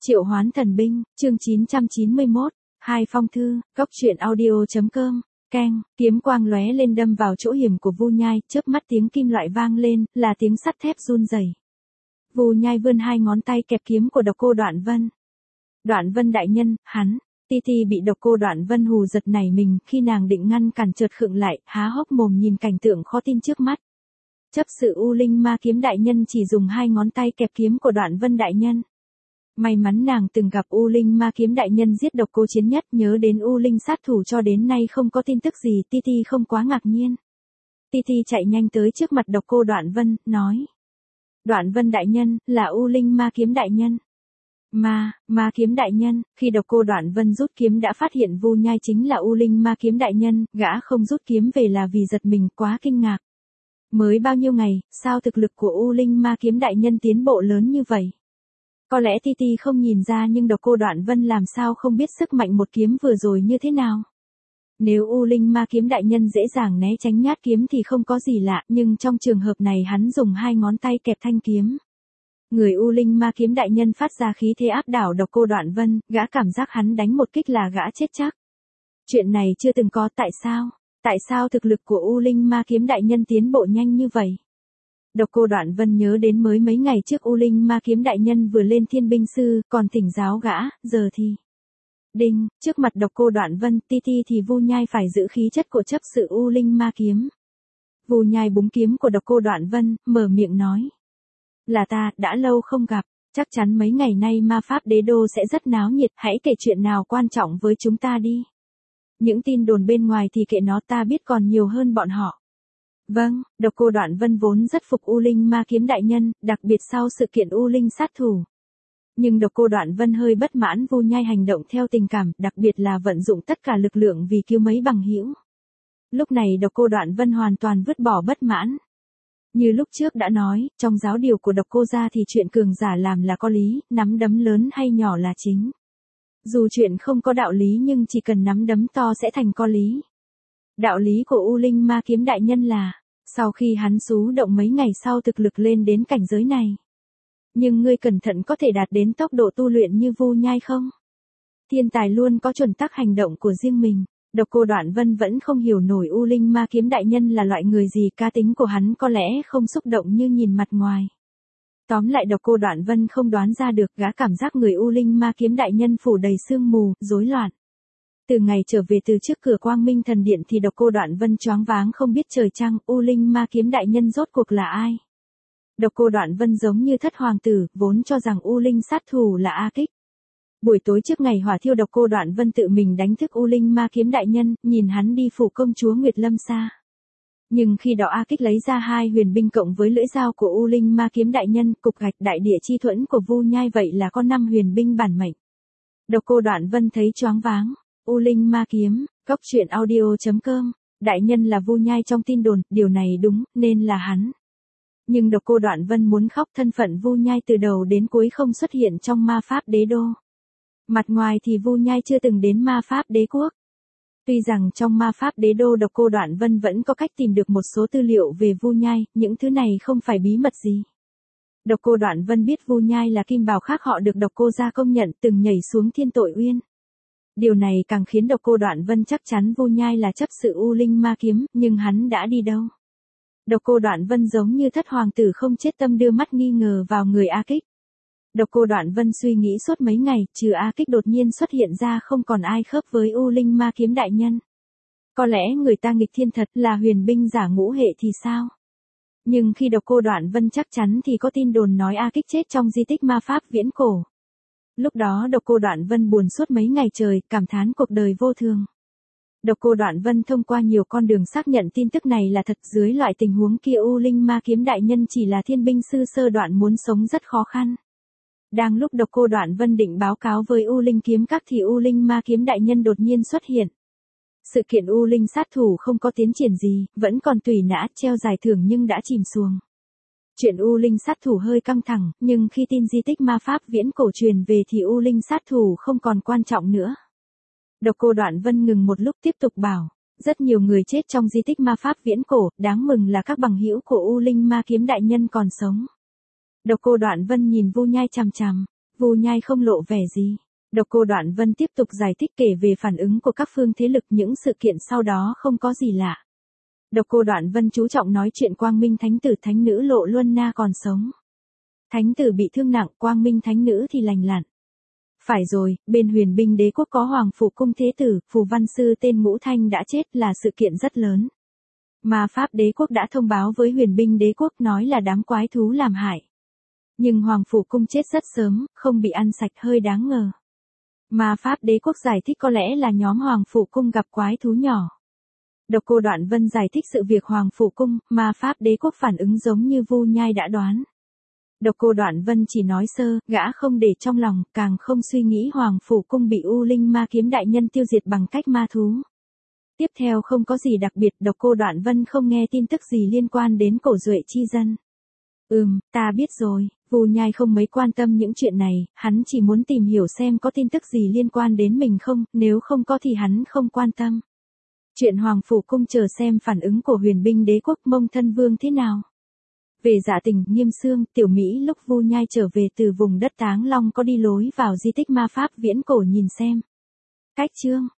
Triệu Hoán Thần Binh, chương 991, Hai phong thư, góc truyện audio.com, keng, kiếm quang lóe lên đâm vào chỗ hiểm của Vu Nhai, chớp mắt tiếng kim loại vang lên, là tiếng sắt thép run rẩy. Vu Nhai vươn hai ngón tay kẹp kiếm của Độc Cô Đoạn Vân. Đoạn Vân đại nhân, hắn. Ti bị Độc Cô Đoạn Vân hù giật nảy mình, khi nàng định ngăn cản chợt khựng lại, há hốc mồm nhìn cảnh tượng khó tin trước mắt. Chấp sự U Linh Ma Kiếm đại nhân chỉ dùng hai ngón tay kẹp kiếm của Đoạn Vân đại nhân. May mắn nàng từng gặp U Linh Ma Kiếm đại nhân giết Độc Cô Chiến Nhất, nhớ đến U Linh sát thủ cho đến nay không có tin tức gì, Ti không quá ngạc nhiên. Ti chạy nhanh tới trước mặt Độc Cô Đoạn Vân, nói: Đoạn Vân đại nhân, là U Linh Ma Kiếm đại nhân. Ma Kiếm đại nhân, khi Độc Cô Đoạn Vân rút kiếm đã phát hiện Vu Nhai chính là U Linh Ma Kiếm đại nhân, gã không rút kiếm về là vì giật mình, quá kinh ngạc. Mới bao nhiêu ngày, sao thực lực của U Linh Ma Kiếm đại nhân tiến bộ lớn như vậy? Có lẽ Ti không nhìn ra, nhưng Độc Cô Đoạn Vân làm sao không biết sức mạnh một kiếm vừa rồi như thế nào. Nếu U Linh Ma Kiếm đại nhân dễ dàng né tránh nhát kiếm thì không có gì lạ, nhưng trong trường hợp này hắn dùng hai ngón tay kẹp thanh kiếm. Người U Linh Ma Kiếm đại nhân phát ra khí thế áp đảo Độc Cô Đoạn Vân, gã cảm giác hắn đánh một kích là gã chết chắc. Chuyện này chưa từng có, tại sao? Tại sao thực lực của U Linh Ma Kiếm đại nhân tiến bộ nhanh như vậy? Độc Cô Đoạn Vân nhớ đến mới mấy ngày trước U Linh Ma Kiếm đại nhân vừa lên Thiên Binh Sư, còn thỉnh giáo gã, giờ thì... Đinh, trước mặt Độc Cô Đoạn Vân, Ti thì Vu Nhai phải giữ khí chất của chấp sự U Linh Ma Kiếm. Vu Nhai búng kiếm của Độc Cô Đoạn Vân, mở miệng nói: Là ta, đã lâu không gặp, chắc chắn mấy ngày nay ma pháp đế đô sẽ rất náo nhiệt, hãy kể chuyện nào quan trọng với chúng ta đi. Những tin đồn bên ngoài thì kệ nó, ta biết còn nhiều hơn bọn họ. Vâng, Độc Cô Đoạn Vân vốn rất phục U Linh Ma Kiếm đại nhân, đặc biệt sau sự kiện U Linh sát thủ. Nhưng Độc Cô Đoạn Vân hơi bất mãn Vu Nhai hành động theo tình cảm, đặc biệt là vận dụng tất cả lực lượng vì cứu mấy bằng hữu. Lúc này Độc Cô Đoạn Vân hoàn toàn vứt bỏ bất mãn. Như lúc trước đã nói, trong giáo điều của Độc Cô gia thì chuyện cường giả làm là có lý, nắm đấm lớn hay nhỏ là chính. Dù chuyện không có đạo lý nhưng chỉ cần nắm đấm to sẽ thành có lý. Đạo lý của U Linh Ma Kiếm đại nhân là, sau khi hắn xú động mấy ngày sau thực lực lên đến cảnh giới này. Nhưng ngươi cẩn thận có thể đạt đến tốc độ tu luyện như Vu Nhai không? Thiên tài luôn có chuẩn tắc hành động của riêng mình. Độc Cô Đoạn Vân vẫn không hiểu nổi U Linh Ma Kiếm đại nhân là loại người gì, cá tính của hắn có lẽ không xúc động như nhìn mặt ngoài. Tóm lại Độc Cô Đoạn Vân không đoán ra được, gã cảm giác người U Linh Ma Kiếm đại nhân phủ đầy sương mù, rối loạn. Từ ngày trở về từ trước cửa Quang Minh Thần Điện thì Độc Cô Đoạn Vân choáng váng không biết trời trăng, U Linh Ma Kiếm đại nhân rốt cuộc là ai? Độc Cô Đoạn Vân giống như thất hoàng tử, vốn cho rằng U Linh sát thủ là A Kích. Buổi tối trước ngày hỏa thiêu Độc Cô Đoạn Vân tự mình đánh thức U Linh Ma Kiếm đại nhân, nhìn hắn đi phủ công chúa Nguyệt Lâm Sa. Nhưng khi đó A Kích lấy ra hai huyền binh cộng với lưỡi dao của U Linh Ma Kiếm đại nhân, cục gạch đại địa chi thuẫn của Vu Nhai, vậy là có 5 huyền binh bản mệnh. Độc Cô Đoạn Vân thấy choáng váng. U Linh Ma Kiếm, góc truyện audio.com, đại nhân là Vu Nhai trong tin đồn, điều này đúng, nên là hắn. Nhưng Độc Cô Đoạn Vân muốn khóc, thân phận Vu Nhai từ đầu đến cuối không xuất hiện trong ma pháp đế đô. Mặt ngoài thì Vu Nhai chưa từng đến ma pháp đế quốc. Tuy rằng trong ma pháp đế đô Độc Cô Đoạn Vân vẫn có cách tìm được một số tư liệu về Vu Nhai, những thứ này không phải bí mật gì. Độc Cô Đoạn Vân biết Vu Nhai là kim bào khác họ được Độc Cô gia công nhận, từng nhảy xuống Thiên Tội Uyên. Điều này càng khiến Độc Cô Đoạn Vân chắc chắn Vu Nhai là chấp sự U Linh Ma Kiếm, nhưng hắn đã đi đâu? Độc Cô Đoạn Vân giống như thất hoàng tử không chết tâm đưa mắt nghi ngờ vào người A Kích. Độc Cô Đoạn Vân suy nghĩ suốt mấy ngày, trừ A Kích đột nhiên xuất hiện ra không còn ai khớp với U Linh Ma Kiếm đại nhân. Có lẽ người ta nghịch thiên thật, là huyền binh giả ngũ hệ thì sao? Nhưng khi Độc Cô Đoạn Vân chắc chắn thì có tin đồn nói A Kích chết trong di tích ma pháp viễn cổ. Lúc đó Độc Cô Đoạn Vân buồn suốt mấy ngày trời, cảm thán cuộc đời vô thường. Độc Cô Đoạn Vân thông qua nhiều con đường xác nhận tin tức này là thật, dưới loại tình huống kia U Linh Ma Kiếm đại nhân chỉ là thiên binh sư sơ đoạn muốn sống rất khó khăn. Đang lúc Độc Cô Đoạn Vân định báo cáo với U Linh Kiếm Các thì U Linh Ma Kiếm đại nhân đột nhiên xuất hiện. Sự kiện U Linh sát thủ không có tiến triển gì, vẫn còn tùy nã treo giải thưởng nhưng đã chìm xuồng. Chuyện U Linh sát thủ hơi căng thẳng, nhưng khi tin di tích ma pháp viễn cổ truyền về thì U Linh sát thủ không còn quan trọng nữa. Độc Cô Đoạn Vân ngừng một lúc tiếp tục bảo, rất nhiều người chết trong di tích ma pháp viễn cổ, đáng mừng là các bằng hữu của U Linh Ma Kiếm đại nhân còn sống. Độc Cô Đoạn Vân nhìn Vu Nhai chằm chằm, Vu Nhai không lộ vẻ gì. Độc Cô Đoạn Vân tiếp tục giải thích kể về phản ứng của các phương thế lực, những sự kiện sau đó không có gì lạ. Độc Cô Đoạn Vân chú trọng nói chuyện Quang Minh Thánh Tử Thánh Nữ Lộ Luân Na còn sống. Thánh tử bị thương nặng, Quang Minh Thánh Nữ thì lành lặn. Phải rồi, bên Huyền Binh Đế Quốc có Hoàng Phủ Cung Thế Tử, Phù Văn Sư tên Ngũ Thanh đã chết, là sự kiện rất lớn. Ma Pháp Đế Quốc đã thông báo với Huyền Binh Đế Quốc nói là đám quái thú làm hại. Nhưng Hoàng Phủ Cung chết rất sớm, không bị ăn sạch, hơi đáng ngờ. Ma Pháp Đế Quốc giải thích có lẽ là nhóm Hoàng Phủ Cung gặp quái thú nhỏ. Độc Cô Đoạn Vân giải thích sự việc Hoàng Phủ Cung, Ma Pháp Đế Quốc phản ứng giống như Vu Nhai đã đoán. Độc Cô Đoạn Vân chỉ nói sơ, gã không để trong lòng, càng không suy nghĩ Hoàng Phủ Cung bị U Linh Ma Kiếm đại nhân tiêu diệt bằng cách ma thú. Tiếp theo không có gì đặc biệt, Độc Cô Đoạn Vân không nghe tin tức gì liên quan đến Cổ Duệ chi dân. Ta biết rồi, Vu Nhai không mấy quan tâm những chuyện này, hắn chỉ muốn tìm hiểu xem có tin tức gì liên quan đến mình không, nếu không có thì hắn không quan tâm. Chuyện Hoàng Phủ Cung chờ xem phản ứng của Huyền Binh Đế Quốc Mông Thân Vương thế nào. Về Dạ Tình, Nghiêm Xương, Tiểu Mỹ lúc Vu Nhai trở về từ vùng đất Táng Long có đi lối vào di tích ma pháp viễn cổ nhìn xem. Cách chương